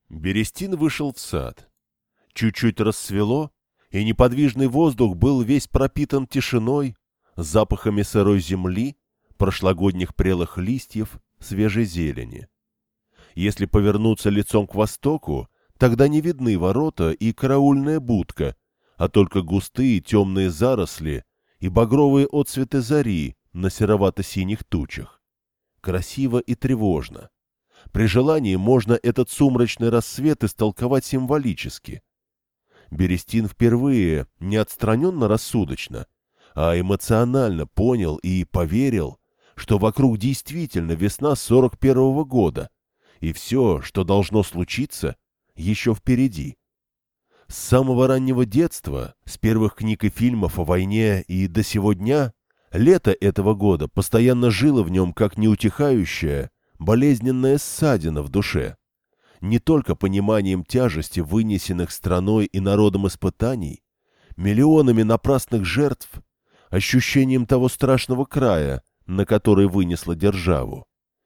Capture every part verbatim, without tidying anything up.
Берестин вышел в сад. Чуть-чуть рассвело, и неподвижный воздух был весь пропитан тишиной, запахами сырой земли, прошлогодних прелых листьев, свежей зелени. Если повернуться лицом к востоку, тогда не видны ворота и караульная будка, а только густые темные заросли и багровые отсветы зари на серовато-синих тучах. Красиво и тревожно. При желании можно этот сумрачный рассвет истолковать символически. Берестин впервые не отстраненно-рассудочно, а эмоционально понял и поверил, что вокруг действительно весна сорок первого года, и все, что должно случиться, еще впереди. С самого раннего детства, с первых книг и фильмов о войне и до сего дня, лето этого года постоянно жило в нем как неутихающая, болезненная ссадина в душе. Не только пониманием тяжести вынесенных страной и народом испытаний, миллионами напрасных жертв, ощущением того страшного края, на который вынесла державу.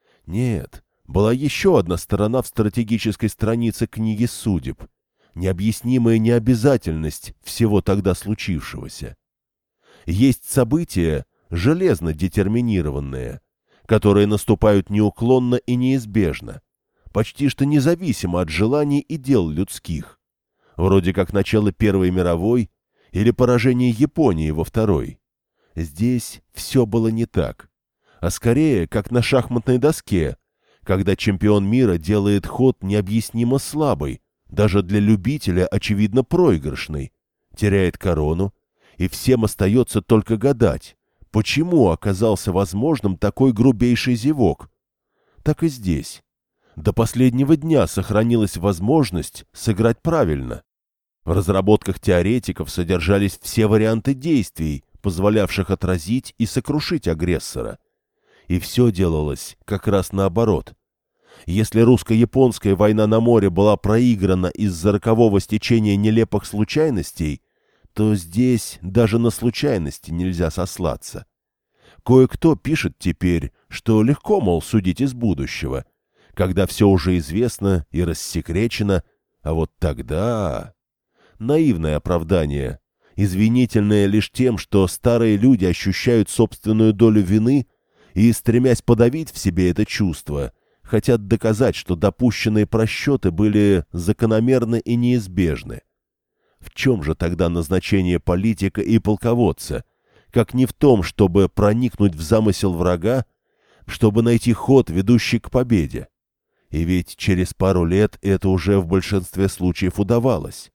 Нет, была еще одна сторона в стратегической странице книги судеб, необъяснимая необязательность всего тогда случившегося. Есть события, железно детерминированные, которые наступают неуклонно и неизбежно, почти что независимо от желаний и дел людских, вроде как начало Первой мировой или поражение Японии во Второй. Здесь все было не так, а скорее как на шахматной доске, когда чемпион мира делает ход необъяснимо слабый, даже для любителя очевидно проигрышный, теряет корону, и всем остается только гадать, почему оказался возможным такой грубейший зевок. Так и здесь. До последнего дня сохранилась возможность сыграть правильно. В разработках теоретиков содержались все варианты действий, позволявших отразить и сокрушить агрессора. И все делалось как раз наоборот. Если русско-японская война на море была проиграна из-за рокового стечения нелепых случайностей, то здесь даже на случайности нельзя сослаться. Кое-кто пишет теперь, что легко, мол, судить из будущего, когда все уже известно и рассекречено, а вот тогда... Наивное оправдание, извинительное лишь тем, что старые люди ощущают собственную долю вины и, стремясь подавить в себе это чувство, хотят доказать, что допущенные просчеты были закономерны и неизбежны. В чем же тогда назначение политика и полководца, как не в том, чтобы проникнуть в замысел врага, чтобы найти ход, ведущий к победе? И ведь через пару лет это уже в большинстве случаев удавалось.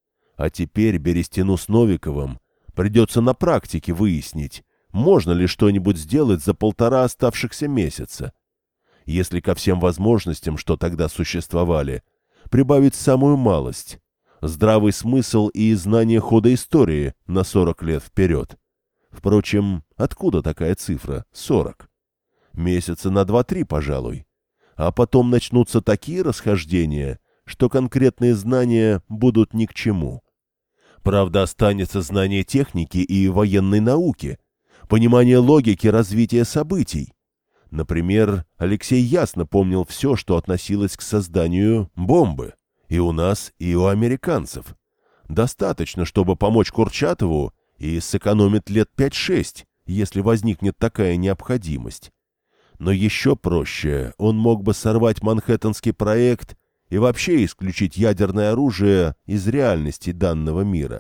А теперь Берестину с Новиковым придется на практике выяснить, можно ли что-нибудь сделать за полтора оставшихся месяца. Если ко всем возможностям, что тогда существовали, прибавить самую малость — здравый смысл и знание хода истории на сорок лет вперед. Впрочем, откуда такая цифра — сорок? Месяца на два-три, пожалуй. А потом начнутся такие расхождения, что конкретные знания будут ни к чему. Правда, останется знание техники и военной науки, понимание логики развития событий. Например, Алексей ясно помнил все, что относилось к созданию бомбы, и у нас, и у американцев. Достаточно, чтобы помочь Курчатову и сэкономить лет пять-шесть, если возникнет такая необходимость. Но еще проще, он мог бы сорвать Манхэттенский проект и вообще исключить ядерное оружие из реальности данного мира.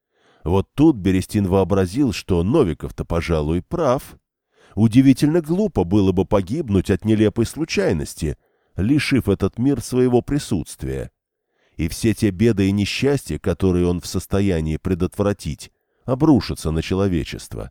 Вот тут Берестин вообразил, что Новиков-то, пожалуй, прав. Удивительно глупо было бы погибнуть от нелепой случайности, лишив этот мир своего присутствия. И все те беды и несчастья, которые он в состоянии предотвратить, обрушатся на человечество.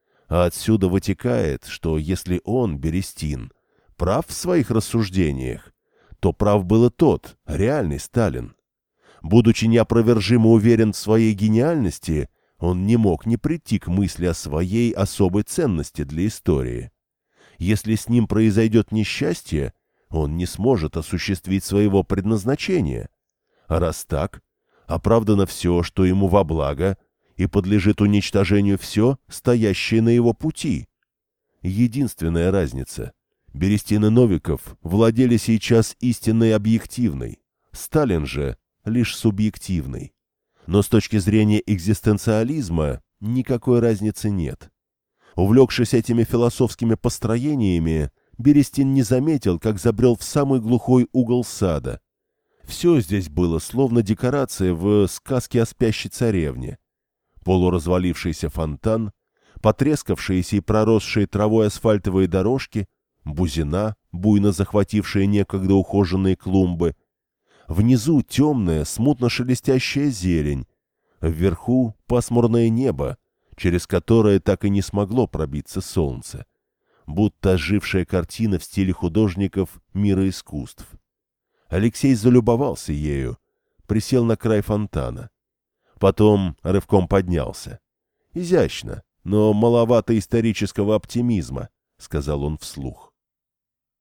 А отсюда вытекает, что если он, Берестин, прав в своих рассуждениях, то прав был и тот, реальный Сталин. Будучи неопровержимо уверен в своей гениальности, он не мог не прийти к мысли о своей особой ценности для истории. Если с ним произойдет несчастье, он не сможет осуществить своего предназначения. А раз так, оправдано все, что ему во благо, и подлежит уничтожению все, стоящее на его пути. Единственная разница — Берестин и Новиков владели сейчас истинной объективной, Сталин же лишь субъективный. Но с точки зрения экзистенциализма никакой разницы нет. Увлекшись этими философскими построениями, Берестин не заметил, как забрел в самый глухой угол сада. Все здесь было словно декорация в сказке о спящей царевне. Полуразвалившийся фонтан, потрескавшиеся и проросшие травой асфальтовые дорожки, бузина, буйно захватившая некогда ухоженные клумбы. Внизу темная, смутно шелестящая зелень. Вверху пасмурное небо, через которое так и не смогло пробиться солнце. Будто ожившая картина в стиле художников мира искусств. Алексей залюбовался ею, присел на край фонтана. Потом рывком поднялся. «Изящно, но маловато исторического оптимизма», — сказал он вслух.